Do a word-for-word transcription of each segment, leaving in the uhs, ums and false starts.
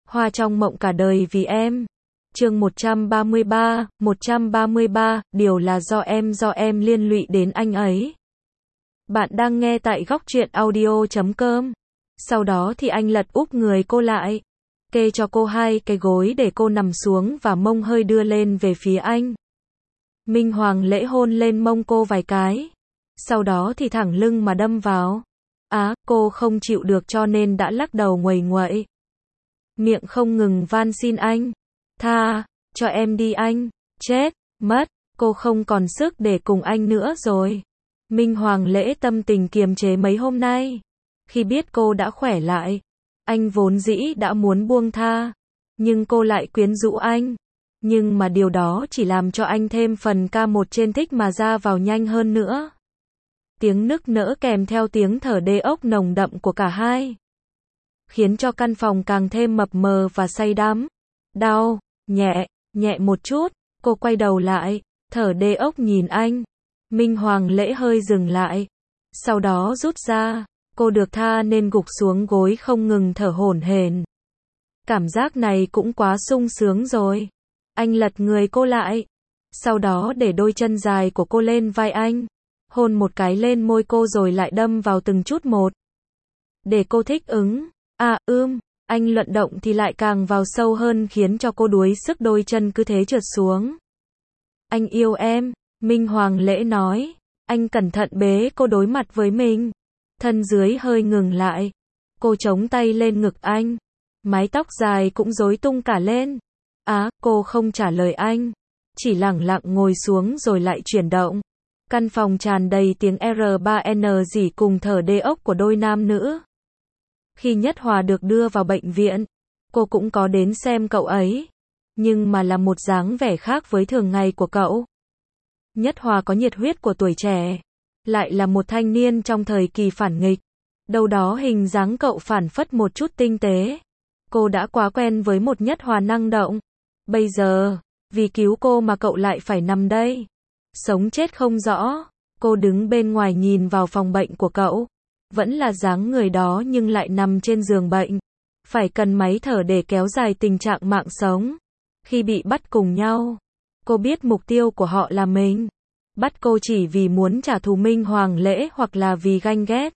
Hoa trong mộng cả đời vì em. Chương một trăm ba mươi ba, một trăm ba mươi ba, điều là do em do em liên lụy đến anh ấy. Bạn đang nghe tại góc truyện audio chấm com. Sau đó thì anh lật úp người cô lại, kê cho cô hai cái gối để cô nằm xuống và mông hơi đưa lên về phía anh. Minh Hoàng Lễ hôn lên mông cô vài cái, sau đó thì thẳng lưng mà đâm vào. Á, cô không chịu được cho nên đã lắc đầu nguầy nguậy, miệng không ngừng van xin anh. Tha, cho em đi anh, chết, mất, cô không còn sức để cùng anh nữa rồi. Minh Hoàng Lễ tâm tình kiềm chế mấy hôm nay. Khi biết cô đã khỏe lại, anh vốn dĩ đã muốn buông tha, nhưng cô lại quyến rũ anh. Nhưng mà điều đó chỉ làm cho anh thêm phần ca một trên thích mà ra vào nhanh hơn nữa. Tiếng nức nở kèm theo tiếng thở đê ốc nồng đậm của cả hai, khiến cho căn phòng càng thêm mập mờ và say đắm. Đau, nhẹ, nhẹ một chút, cô quay đầu lại, thở đê ốc nhìn anh. Minh Hoàng Lễ hơi dừng lại, sau đó rút ra, cô được tha nên gục xuống gối không ngừng thở hổn hển. Cảm giác này cũng quá sung sướng rồi. Anh lật người cô lại, sau đó để đôi chân dài của cô lên vai anh, hôn một cái lên môi cô rồi lại đâm vào từng chút một, để cô thích ứng. À, ưm, anh luận động thì lại càng vào sâu hơn khiến cho cô đuối sức, đôi chân cứ thế trượt xuống. Anh yêu em, Minh Hoàng Lễ nói. Anh cẩn thận bế cô đối mặt với mình, thân dưới hơi ngừng lại. Cô chống tay lên ngực anh, mái tóc dài cũng rối tung cả lên. Á, cô không trả lời anh, chỉ lẳng lặng ngồi xuống rồi lại chuyển động. Căn phòng tràn đầy tiếng R ba N rỉ cùng thở đê ốc của đôi nam nữ. Khi Nhất Hòa được đưa vào bệnh viện, cô cũng có đến xem cậu ấy, nhưng mà là một dáng vẻ khác với thường ngày của cậu. Nhất Hòa có nhiệt huyết của tuổi trẻ, lại là một thanh niên trong thời kỳ phản nghịch. Đâu đó hình dáng cậu phản phất một chút tinh tế. Cô đã quá quen với một Nhất Hòa năng động. Bây giờ, vì cứu cô mà cậu lại phải nằm đây, sống chết không rõ. Cô đứng bên ngoài nhìn vào phòng bệnh của cậu, vẫn là dáng người đó nhưng lại nằm trên giường bệnh, phải cần máy thở để kéo dài tình trạng mạng sống. Khi bị bắt cùng nhau, cô biết mục tiêu của họ là mình. Bắt cô chỉ vì muốn trả thù Minh Hoàng Lễ hoặc là vì ganh ghét.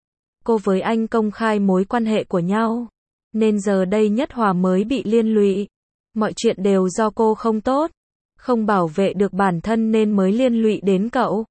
Cô với anh công khai mối quan hệ của nhau, nên giờ đây Nhất Hòa mới bị liên lụy. Mọi chuyện đều do cô không tốt, không bảo vệ được bản thân nên mới liên lụy đến cậu.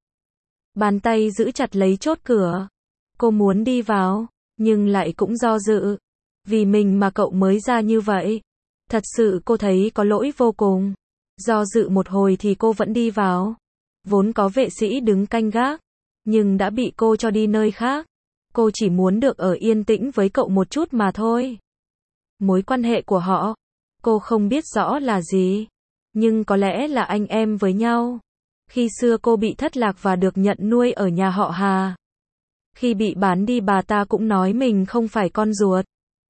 Bàn tay giữ chặt lấy chốt cửa. Cô muốn đi vào, nhưng lại cũng do dự. Vì mình mà cậu mới ra như vậy. Thật sự cô thấy có lỗi vô cùng. Do dự một hồi thì cô vẫn đi vào. Vốn có vệ sĩ đứng canh gác, nhưng đã bị cô cho đi nơi khác. Cô chỉ muốn được ở yên tĩnh với cậu một chút mà thôi. Mối quan hệ của họ, cô không biết rõ là gì, nhưng có lẽ là anh em với nhau. Khi xưa cô bị thất lạc và được nhận nuôi ở nhà họ Hà. Khi bị bán đi bà ta cũng nói mình không phải con ruột.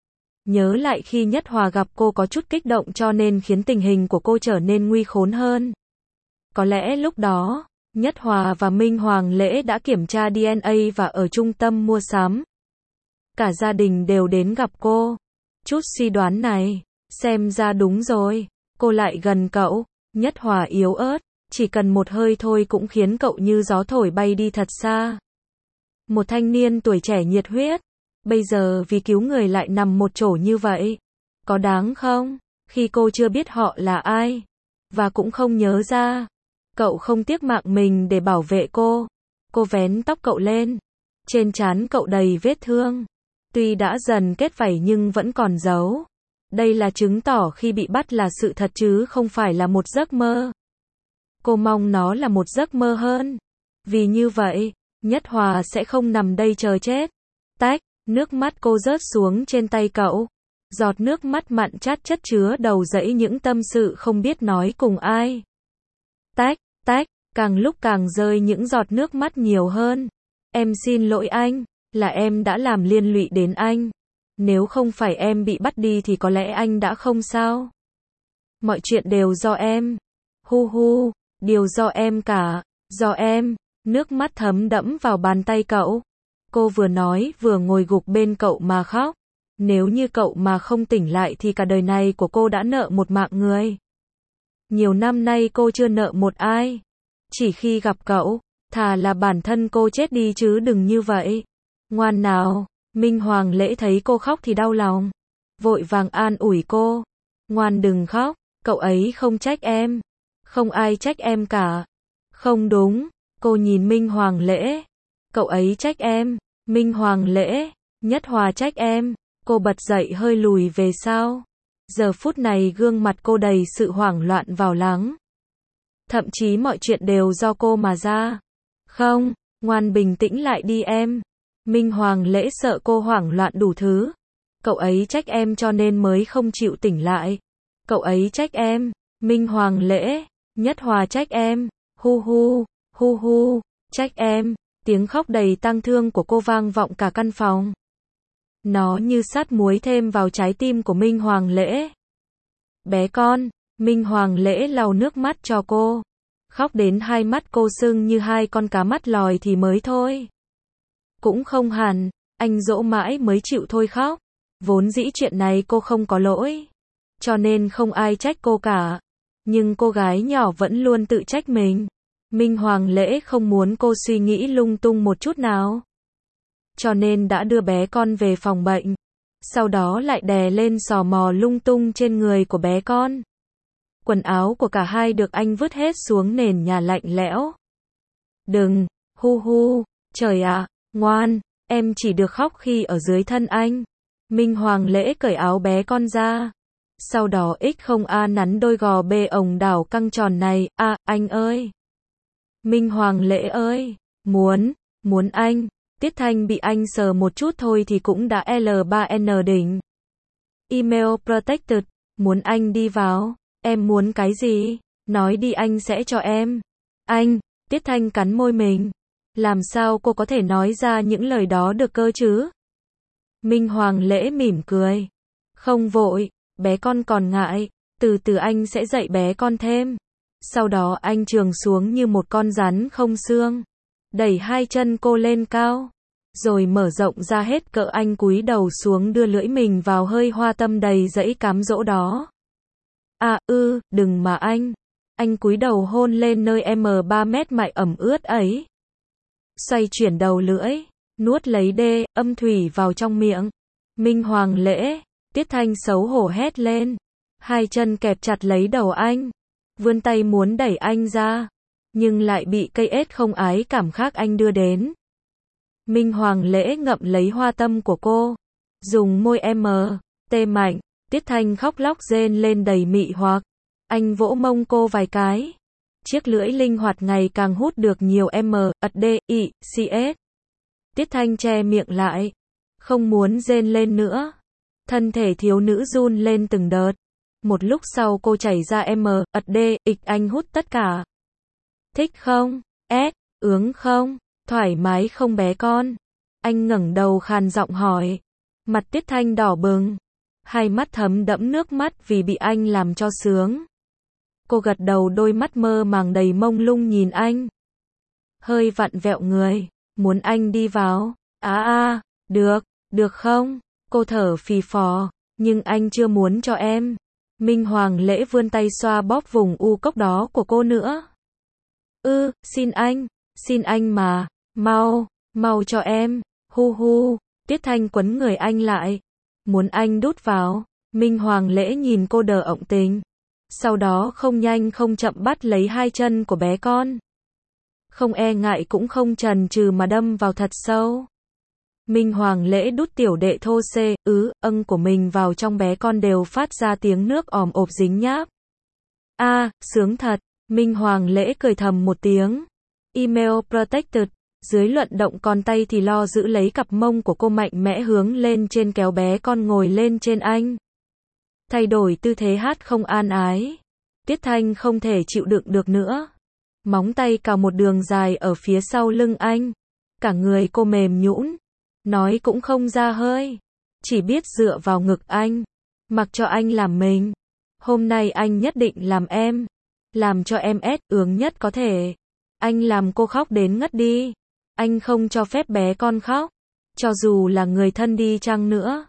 Nhớ lại khi Nhất Hòa gặp cô có chút kích động cho nên khiến tình hình của cô trở nên nguy khốn hơn. Có lẽ lúc đó, Nhất Hòa và Minh Hoàng Lễ đã kiểm tra D N A và ở trung tâm mua sắm. Cả gia đình đều đến gặp cô. Chút suy đoán này, xem ra đúng rồi. Cô lại gần cậu, Nhất Hòa yếu ớt, chỉ cần một hơi thôi cũng khiến cậu như gió thổi bay đi thật xa. Một thanh niên tuổi trẻ nhiệt huyết, bây giờ vì cứu người lại nằm một chỗ như vậy. Có đáng không? Khi cô chưa biết họ là ai, và cũng không nhớ ra, cậu không tiếc mạng mình để bảo vệ cô. Cô vén tóc cậu lên, trên trán cậu đầy vết thương. Tuy đã dần kết vảy nhưng vẫn còn dấu. Đây là chứng tỏ khi bị bắt là sự thật chứ không phải là một giấc mơ. Cô mong nó là một giấc mơ hơn. Vì như vậy, Nhất Hòa sẽ không nằm đây chờ chết. Tách, nước mắt cô rớt xuống trên tay cậu. Giọt nước mắt mặn chát chất chứa đầu dẫy những tâm sự không biết nói cùng ai. Tách, tách, càng lúc càng rơi những giọt nước mắt nhiều hơn. Em xin lỗi anh, là em đã làm liên lụy đến anh. Nếu không phải em bị bắt đi thì có lẽ anh đã không sao. Mọi chuyện đều do em. Hu hu, điều do em cả, do em. Nước mắt thấm đẫm vào bàn tay cậu. Cô vừa nói vừa ngồi gục bên cậu mà khóc. Nếu như cậu mà không tỉnh lại thì cả đời này của cô đã nợ một mạng người. Nhiều năm nay cô chưa nợ một ai. Chỉ khi gặp cậu, thà là bản thân cô chết đi chứ đừng như vậy. Ngoan nào. Minh Hoàng Lễ thấy cô khóc thì đau lòng. Vội vàng an ủi cô. Ngoan đừng khóc, cậu ấy không trách em. Không ai trách em cả. Không đúng, cô nhìn Minh Hoàng Lễ. Cậu ấy trách em. Minh Hoàng Lễ, Nhất Hòa trách em. Cô bật dậy hơi lùi về sau. Giờ phút này gương mặt cô đầy sự hoảng loạn vào lắng. Thậm chí mọi chuyện đều do cô mà ra. Không, ngoan bình tĩnh lại đi em. Minh Hoàng Lễ sợ cô hoảng loạn đủ thứ. Cậu ấy trách em cho nên mới không chịu tỉnh lại. Cậu ấy trách em. Minh Hoàng Lễ, Nhất Hòa trách em. Hu hu, hu hu, trách em. Tiếng khóc đầy tang thương của cô vang vọng cả căn phòng. Nó như sát muối thêm vào trái tim của Minh Hoàng Lễ. Bé con, Minh Hoàng Lễ lau nước mắt cho cô. Khóc đến hai mắt cô sưng như hai con cá mắt lòi thì mới thôi. Cũng không hẳn, anh dỗ mãi mới chịu thôi khóc. Vốn dĩ chuyện này cô không có lỗi. Cho nên không ai trách cô cả. Nhưng cô gái nhỏ vẫn luôn tự trách mình. Minh Hoàng Lễ không muốn cô suy nghĩ lung tung một chút nào. Cho nên đã đưa bé con về phòng bệnh. Sau đó lại đè lên sò mò lung tung trên người của bé con. Quần áo của cả hai được anh vứt hết xuống nền nhà lạnh lẽo. Đừng, hu hu, trời ạ, ngoan, em chỉ được khóc khi ở dưới thân anh. Minh Hoàng Lễ cởi áo bé con ra. Sau đó ích không a nắn đôi gò bê ồng đảo căng tròn này, a, à, anh ơi. Minh Hoàng Lễ ơi, muốn, muốn anh. Tiết Thanh bị anh sờ một chút thôi thì cũng đã L ba N đỉnh. Email protected, muốn anh đi vào. Em muốn cái gì? Nói đi anh sẽ cho em. Anh, Tiết Thanh cắn môi mình. Làm sao cô có thể nói ra những lời đó được cơ chứ? Minh Hoàng Lễ mỉm cười. Không vội, bé con còn ngại. Từ từ anh sẽ dạy bé con thêm. Sau đó anh trườn xuống như một con rắn không xương. Đẩy hai chân cô lên cao. Rồi mở rộng ra hết cỡ anh cúi đầu xuống đưa lưỡi mình vào hơi hoa tâm đầy dẫy cám dỗ đó. À ư, đừng mà anh. Anh cúi đầu hôn lên nơi M ba mét mại ẩm ướt ấy. Xoay chuyển đầu lưỡi, nuốt lấy đê, âm thủy vào trong miệng. Minh Hoàng Lễ, Tiết Thanh xấu hổ hét lên. Hai chân kẹp chặt lấy đầu anh. Vươn tay muốn đẩy anh ra. Nhưng lại bị cây ếch không ái cảm khác anh đưa đến. Minh Hoàng Lễ ngậm lấy hoa tâm của cô. Dùng môi M, tê mạnh. Tiết Thanh khóc lóc rên lên đầy mị hoặc. Anh vỗ mông cô vài cái. Chiếc lưỡi linh hoạt ngày càng hút được nhiều M, ật D, I, C S. Tiết Thanh che miệng lại. Không muốn rên lên nữa. Thân thể thiếu nữ run lên từng đợt. Một lúc sau cô chảy ra M, ật D, ịch anh hút tất cả. Thích không? S, ướng không? Thoải mái không bé con? Anh ngẩng đầu khàn giọng hỏi. Mặt Tiết Thanh đỏ bừng. Hai mắt thấm đẫm nước mắt vì bị anh làm cho sướng. Cô gật đầu đôi mắt mơ màng đầy mông lung nhìn anh. Hơi vặn vẹo người. Muốn anh đi vào. À à, được, được không? Cô thở phì phò. Nhưng anh chưa muốn cho em. Minh Hoàng Lễ vươn tay xoa bóp vùng u cốc đó của cô nữa. Ư, xin anh, xin anh mà, mau, mau cho em, hu hu. Tiết Thanh quấn người anh lại. Muốn anh đút vào. Minh Hoàng Lễ nhìn cô đờ ọng tình. Sau đó không nhanh không chậm bắt lấy hai chân của bé con. Không e ngại cũng không chần chừ mà đâm vào thật sâu. Minh Hoàng Lễ đút tiểu đệ thô xê, ứ, âng của mình vào trong bé con đều phát ra tiếng nước òm ộp dính nháp. A, à, sướng thật. Minh Hoàng Lễ cười thầm một tiếng. Email protected. Dưới luận động còn tay thì lo giữ lấy cặp mông của cô mạnh mẽ hướng lên trên kéo bé con ngồi lên trên anh. Thay đổi tư thế hát không an ái. Tiết Thanh không thể chịu đựng được nữa. Móng tay cào một đường dài ở phía sau lưng anh. Cả người cô mềm nhũn. Nói cũng không ra hơi. Chỉ biết dựa vào ngực anh. Mặc cho anh làm mình. Hôm nay anh nhất định làm em. Làm cho em ét ướng nhất có thể. Anh làm cô khóc đến ngất đi. Anh không cho phép bé con khóc. Cho dù là người thân đi chăng nữa.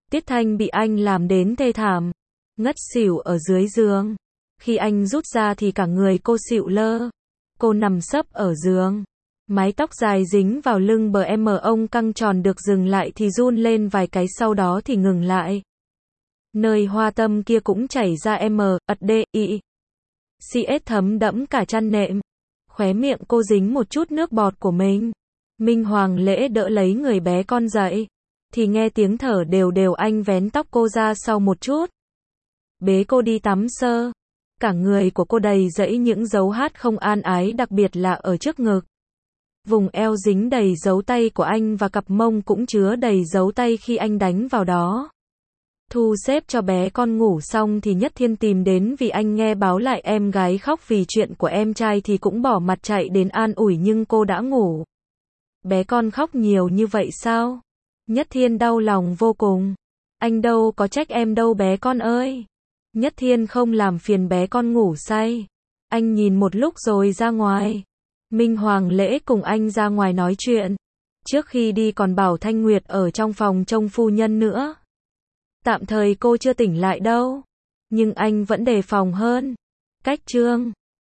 Tiết Thanh bị anh làm đến thê thảm, ngất xỉu ở dưới giường. Khi anh rút ra thì cả người cô xịu lơ. Cô nằm sấp ở giường. Mái tóc dài dính vào lưng bờ em ông căng tròn được dừng lại thì run lên vài cái sau đó thì ngừng lại. Nơi hoa tâm kia cũng chảy ra M, ật D, I. xê ét thấm đẫm cả chăn nệm. Khóe miệng cô dính một chút nước bọt của mình. Minh Hoàng Lễ đỡ lấy người bé con dậy. Thì nghe tiếng thở đều đều anh vén tóc cô ra sau một chút. Bế cô đi tắm sơ. Cả người của cô đầy rẫy những dấu hát không an ái, đặc biệt là ở trước ngực. Vùng eo dính đầy dấu tay của anh và cặp mông cũng chứa đầy dấu tay khi anh đánh vào đó. Thu xếp cho bé con ngủ xong thì Nhất Thiên tìm đến vì anh nghe báo lại em gái khóc vì chuyện của em trai thì cũng bỏ mặt chạy đến an ủi nhưng cô đã ngủ. Bé con khóc nhiều như vậy sao? Nhất Thiên đau lòng vô cùng. Anh đâu có trách em đâu bé con ơi. Nhất Thiên không làm phiền bé con ngủ say. Anh nhìn một lúc rồi ra ngoài. Minh Hoàng Lễ cùng anh ra ngoài nói chuyện. Trước khi đi còn bảo Thanh Nguyệt ở trong phòng trông phu nhân nữa. Tạm thời cô chưa tỉnh lại đâu. Nhưng anh vẫn đề phòng hơn. Cách chương